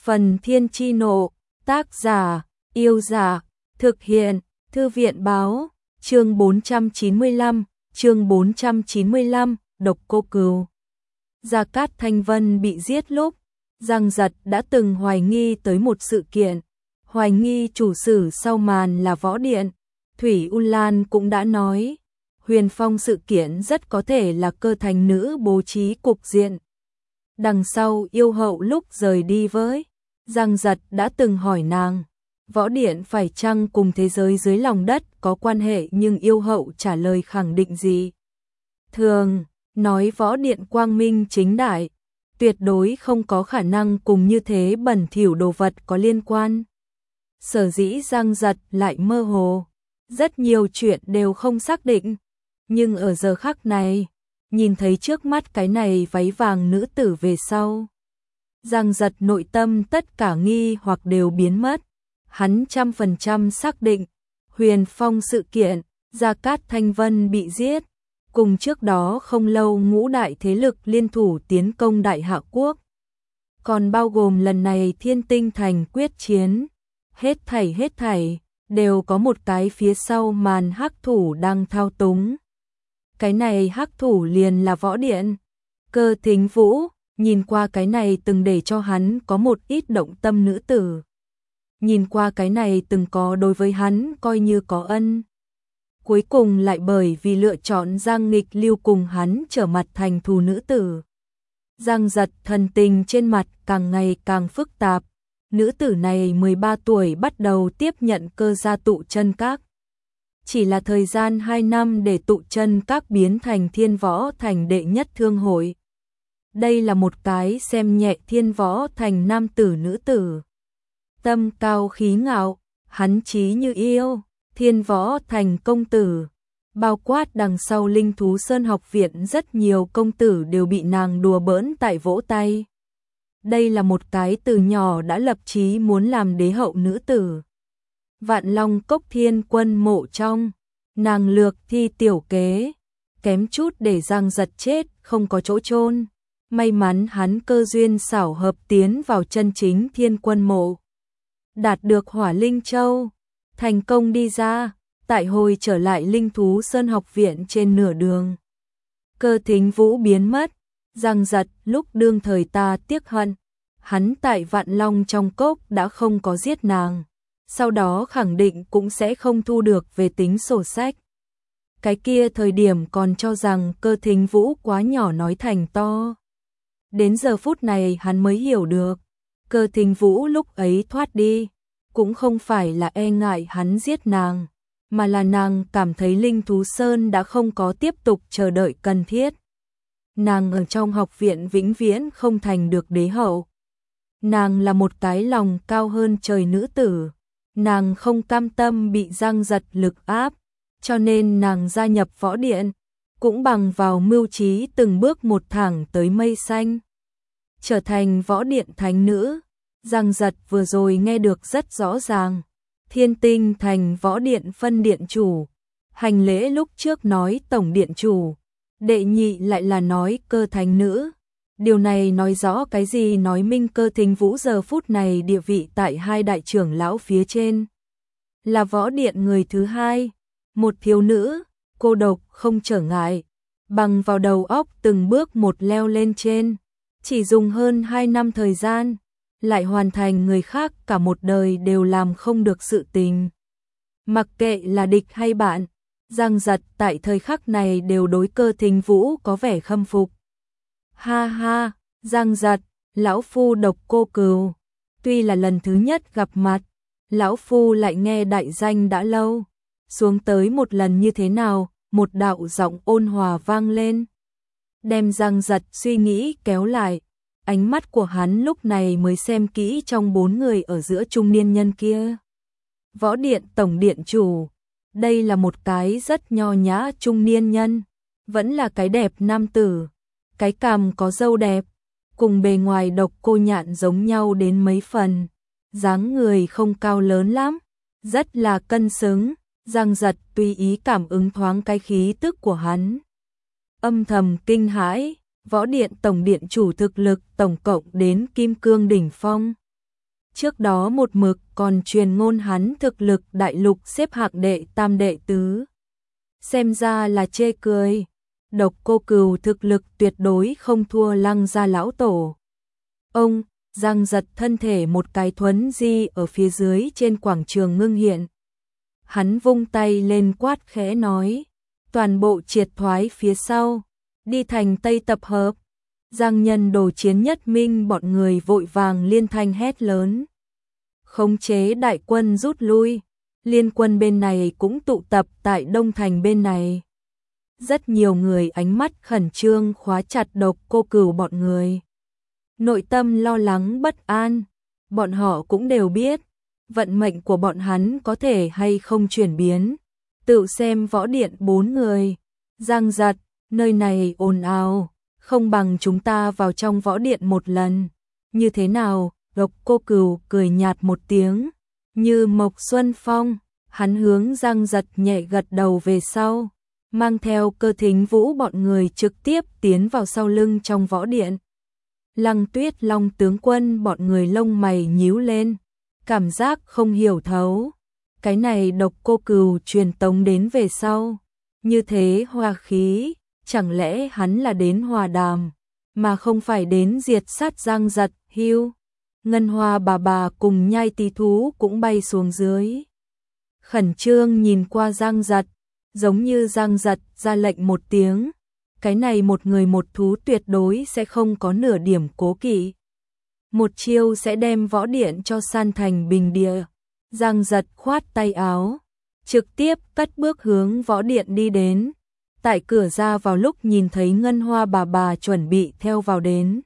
Phần Thiên Chi Nộ, tác giả, Yêu Giả, thực hiện, Thư viện Báo, chương 495, Độc Cô Cừu. Gia Cát Thanh Vân bị giết lúc, Giang Giật đã từng hoài nghi tới một sự kiện, hoài nghi chủ sử sau màn là Võ Điện. Thủy U Lan cũng đã nói, Huyền Phong sự kiện rất có thể là Cơ Thành Nữ bố trí cục diện. Đằng sau yêu hậu lúc rời đi với Giang Giật đã từng hỏi nàng, Võ Điện phải chăng cùng thế giới dưới lòng đất có quan hệ, nhưng yêu hậu trả lời khẳng định gì? Thường, nói Võ Điện quang minh chính đại, tuyệt đối không có khả năng cùng như thế bẩn thỉu đồ vật có liên quan. Sở dĩ Giang Giật lại mơ hồ, rất nhiều chuyện đều không xác định, nhưng ở giờ khắc này, nhìn thấy trước mắt cái này váy vàng nữ tử về sau, Giang Giật nội tâm tất cả nghi hoặc đều biến mất. Hắn 100% xác định, Huyền Phong sự kiện, Gia Cát Thanh Vân bị giết, cùng trước đó không lâu ngũ đại thế lực liên thủ tiến công Đại Hạ Quốc. Còn bao gồm lần này Thiên Tinh Thành quyết chiến, hết thảy, đều có một cái phía sau màn hắc thủ đang thao túng. Cái này hắc thủ liền là Võ Điện. Cơ Thính Vũ, nhìn qua cái này từng để cho hắn có một ít động tâm nữ tử. Nhìn qua cái này từng có đối với hắn coi như có ân. Cuối cùng lại bởi vì lựa chọn Giang Nghịch Lưu cùng hắn trở mặt thành thù nữ tử. Giang Giật thần tình trên mặt càng ngày càng phức tạp. Nữ tử này 13 tuổi bắt đầu tiếp nhận Cơ gia tụ chân các. Chỉ là thời gian 2 năm để tụ chân các biến thành Thiên Võ Thành đệ nhất thương hội. Đây là một cái xem nhẹ Thiên Võ Thành nam tử nữ tử. Tâm cao khí ngạo, hắn chí như yêu, Thiên Võ Thành công tử. Bao quát đằng sau Linh Thú Sơn học viện rất nhiều công tử đều bị nàng đùa bỡn tại vỗ tay. Đây là một cái từ nhỏ đã lập chí muốn làm đế hậu nữ tử. Vạn Long Cốc Thiên Quân mộ trong, nàng lược thi tiểu kế, kém chút để Giang Giật chết không có chỗ chôn. May mắn hắn cơ duyên xảo hợp tiến vào chân chính Thiên Quân mộ, đạt được Hỏa Linh Châu, thành công đi ra. Tại hồi trở lại Linh Thú Sơn học viện trên nửa đường, Cơ Thính Vũ biến mất. Giang Giật lúc đương thời ta tiếc hận, hắn tại Vạn Long trong cốc đã không có giết nàng, sau đó khẳng định cũng sẽ không thu được về tính sổ sách. Cái kia thời điểm còn cho rằng Cơ Thính Vũ quá nhỏ nói thành to. Đến giờ phút này hắn mới hiểu được, Cơ Thính Vũ lúc ấy thoát đi, cũng không phải là e ngại hắn giết nàng, mà là nàng cảm thấy Linh Thú Sơn đã không có tiếp tục chờ đợi cần thiết. Nàng ở trong học viện vĩnh viễn không thành được đế hậu. Nàng là một cái lòng cao hơn trời nữ tử. Nàng không cam tâm bị Giang Giật lực áp, cho nên nàng gia nhập Võ Điện, cũng bằng vào mưu trí từng bước một thẳng tới mây xanh, trở thành Võ Điện thánh nữ. Giang Giật vừa rồi nghe được rất rõ ràng, Thiên Tinh Thành Võ Điện phân điện chủ, hành lễ lúc trước nói tổng điện chủ, đệ nhị lại là nói Cơ thánh nữ. Điều này nói rõ cái gì? Nói minh Cơ Thính Vũ giờ phút này địa vị tại hai đại trưởng lão phía trên, là Võ Điện người thứ hai, một thiếu nữ, cô độc không trở ngại, bằng vào đầu óc từng bước một leo lên trên, chỉ dùng hơn 2 năm thời gian, lại hoàn thành người khác cả một đời đều làm không được sự tình. Mặc kệ là địch hay bạn, Giang Giật tại thời khắc này đều đối Cơ Thính Vũ có vẻ khâm phục. Ha ha, Giang Giật, lão phu Độc Cô Cừu, tuy là lần thứ nhất gặp mặt, lão phu lại nghe đại danh đã lâu, xuống tới một lần như thế nào? Một đạo giọng ôn hòa vang lên, đem Giang Giật suy nghĩ kéo lại. Ánh mắt của hắn lúc này mới xem kỹ trong 4 người ở giữa trung niên nhân kia. Võ Điện tổng điện chủ, đây là một cái rất nho nhã trung niên nhân, vẫn là cái đẹp nam tử, cái cằm có râu đẹp, cùng bề ngoài Độc Cô Nhạn giống nhau đến mấy phần, dáng người không cao lớn lắm, rất là cân xứng. Giang Giật tùy ý cảm ứng thoáng cái khí tức của hắn, âm thầm kinh hãi. Võ Điện tổng điện chủ thực lực tổng cộng đến Kim Cương đỉnh phong, Trước đó một mực còn truyền ngôn hắn thực lực đại lục xếp hạng đệ tam đệ tứ. Xem ra là chê cười. Độc Cô Cừu thực lực tuyệt đối không thua Lăng gia lão tổ. Ông, Giang Giật thân thể một cái thuấn di ở phía dưới trên quảng trường ngưng hiện. Hắn vung tay lên quát khẽ nói, toàn bộ triệt thoái phía sau, đi thành Tây tập hợp. Giang Nhân Đồ Chiến Nhất Minh bọn người vội vàng liên thanh hét lớn. Khống chế đại quân rút lui, liên quân bên này cũng tụ tập tại Đông Thành bên này. Rất nhiều người ánh mắt khẩn trương khóa chặt Độc Cô Cừu bọn người. Nội tâm lo lắng bất an, bọn họ cũng đều biết, vận mệnh của bọn hắn có thể hay không chuyển biến. Tự xem võ điện 4 người, Giang Giật, nơi này ồn ào, không bằng chúng ta vào trong võ điện một lần. Như thế nào? Độc Cô Cừu cười nhạt một tiếng, như Mộc Xuân Phong, hắn hướng Giang Giật nhẹ gật đầu về sau, mang theo Cơ Thính Vũ bọn người trực tiếp tiến vào sau lưng trong võ điện. Lăng Tuyết Long tướng quân bọn người lông mày nhíu lên, cảm giác không hiểu thấu. Cái này Độc Cô Cừu truyền tống đến về sau, như thế hòa khí, chẳng lẽ hắn là đến hòa đàm, mà không phải đến diệt sát Giang Giật. Hưu, Ngân Hoa bà cùng Nhai Tí Thú cũng bay xuống dưới. Khẩn trương nhìn qua Giang Giật, giống như Giang Giật ra lệnh một tiếng, cái này một người một thú tuyệt đối sẽ không có nửa điểm cố kỵ. Một chiêu sẽ đem võ điện cho san thành bình địa. Giang Giật khoát tay áo, trực tiếp cất bước hướng võ điện đi đến. Tại cửa ra vào lúc nhìn thấy Ngân Hoa bà chuẩn bị theo vào đến,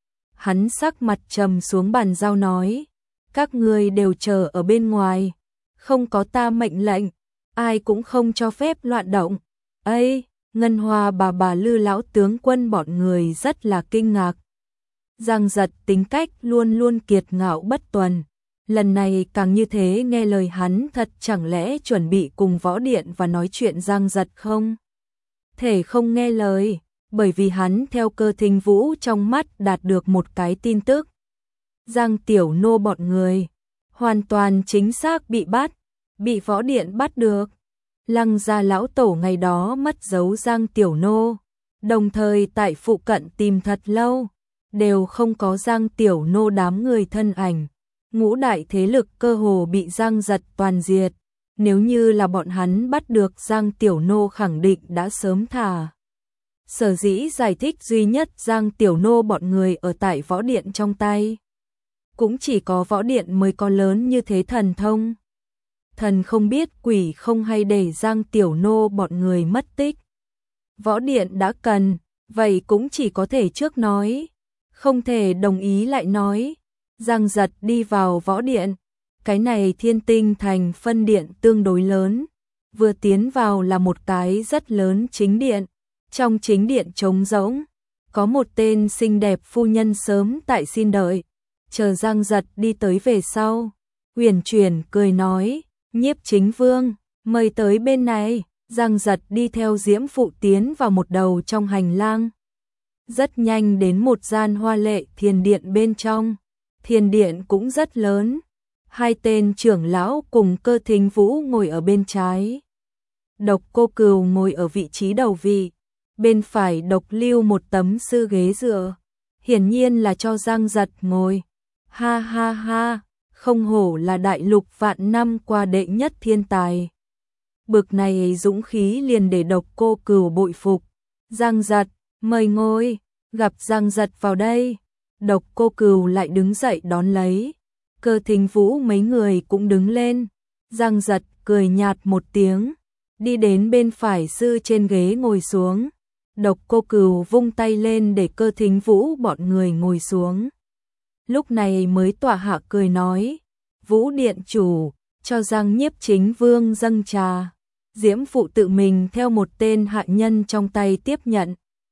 hắn sắc mặt trầm xuống bàn giao nói, các ngươi đều chờ ở bên ngoài, không có ta mệnh lệnh, ai cũng không cho phép loạn động. Ây, Ngân Hoa bà Lư lão tướng quân bọn người rất là kinh ngạc. Giang Giật tính cách luôn luôn kiệt ngạo bất tuần, lần này càng như thế, nghe lời hắn thật chẳng lẽ chuẩn bị cùng võ điện và nói chuyện. Giang Giật không thể không nghe lời, bởi vì hắn theo Cơ Thính Vũ trong mắt đạt được một cái tin tức. Giang Tiểu Nô bọn người hoàn toàn chính xác bị bắt, bị võ điện bắt được. Lăng gia lão tổ ngày đó mất dấu Giang Tiểu Nô, đồng thời tại phụ cận tìm thật lâu, đều không có Giang Tiểu Nô đám người thân ảnh. Ngũ đại thế lực cơ hồ bị Giang Giật toàn diệt, nếu như là bọn hắn bắt được Giang Tiểu Nô khẳng định đã sớm thả. Sở dĩ giải thích duy nhất Giang Tiểu Nô bọn người ở tại võ điện trong tay, cũng chỉ có võ điện mới có lớn như thế thần thông. Thần không biết quỷ không hay để Giang Tiểu Nô bọn người mất tích. Võ điện đã cần, vậy cũng chỉ có thể trước nói, không thể đồng ý lại nói. Giang Giật đi vào võ điện, cái này Thiên Tinh Thành phân điện tương đối lớn, vừa tiến vào là một cái rất lớn chính điện. Trong chính điện trống rỗng, có một tên xinh đẹp phu nhân sớm tại xin đợi, chờ Giang Giật đi tới về sau, uyển chuyển cười nói, Nhiếp Chính Vương, mời tới bên này. Giang Giật đi theo Diễm Phụ tiến vào một đầu trong hành lang, rất nhanh đến một gian hoa lệ thiền điện bên trong. Thiền điện cũng rất lớn, hai tên trưởng lão cùng Cơ Thính Vũ ngồi ở bên trái, Độc Cô Cừu ngồi ở vị trí đầu vị, bên phải Độc Lưu một tấm sư ghế dựa, hiển nhiên là cho Giang Giật ngồi. Ha ha ha, không hổ là đại lục vạn năm qua đệ nhất thiên tài. Bực này dũng khí liền để Độc Cô Cừu bội phục. Giang Giật, mời ngồi. Gặp Giang Giật vào đây, Độc Cô Cừu lại đứng dậy đón lấy. Cơ Thính Vũ mấy người cũng đứng lên. Giang Giật cười nhạt một tiếng, đi đến bên phải sư trên ghế ngồi xuống. Độc Cô Cừu vung tay lên để Cơ Thính Vũ bọn người ngồi xuống. Lúc này mới tỏa hạ cười nói, Vũ điện chủ, cho Giang Nhiếp Chính Vương dâng trà. Diễm Phụ tự mình theo một tên hạ nhân trong tay tiếp nhận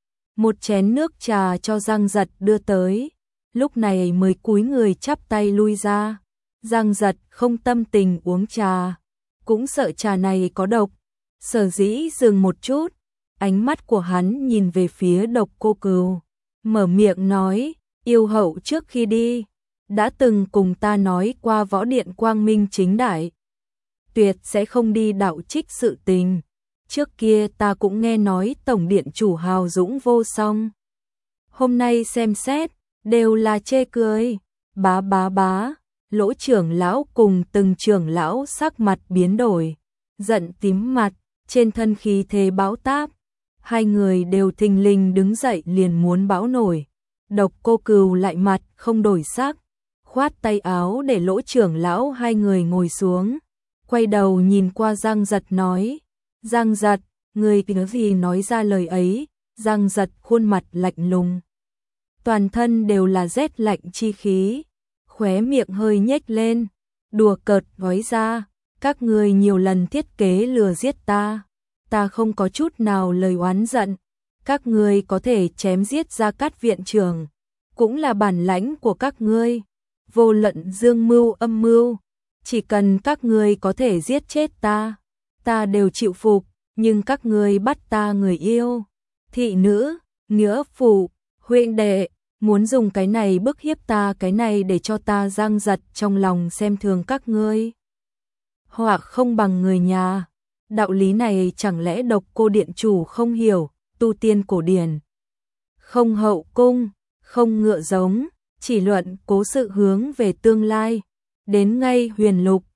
một chén nước trà cho Giang Giật đưa tới, lúc này mới cúi người chắp tay lui ra. Giang Giật không tâm tình uống trà, cũng sợ trà này có độc, sở dĩ dừng một chút, ánh mắt của hắn nhìn về phía Độc Cô Cừu, mở miệng nói, yêu hậu trước khi đi, đã từng cùng ta nói qua võ điện quang minh chính đại, tuyệt sẽ không đi đạo trích sự tình. Trước kia ta cũng nghe nói tổng điện chủ hào dũng vô song. Hôm nay xem xét, đều là chê cười. Bá bá bá, Lỗ trưởng lão cùng từng trưởng lão sắc mặt biến đổi, giận tím mặt, trên thân khí thế bão táp. Hai người đều thình lình đứng dậy liền muốn bão nổi. Độc Cô Cừu lại mặt không đổi sắc, khoát tay áo để Lỗ trưởng lão hai người ngồi xuống, quay đầu nhìn qua Giang Giật nói, Giang Giật, người cái gì nói ra lời ấy? Giang Giật khuôn mặt lạnh lùng, toàn thân đều là rét lạnh chi khí, khóe miệng hơi nhếch lên, đùa cợt nói ra, các ngươi nhiều lần thiết kế lừa giết ta không có chút nào lời oán giận, các ngươi có thể chém giết Gia Cát viện trưởng, cũng là bản lãnh của các ngươi, vô luận dương mưu âm mưu, chỉ cần các ngươi có thể giết chết ta đều chịu phục, nhưng các ngươi bắt ta người yêu, thị nữ, nghĩa phụ, huynh đệ, muốn dùng cái này bức hiếp ta, cái này để cho ta Giang Giật trong lòng xem thường các ngươi, hoặc không bằng người nhà. Đạo lý này chẳng lẽ Độc Cô điện chủ không hiểu? Tu tiên cổ điển, không hậu cung, không ngựa giống, chỉ luận cố sự hướng về tương lai. Đến ngay huyền lục,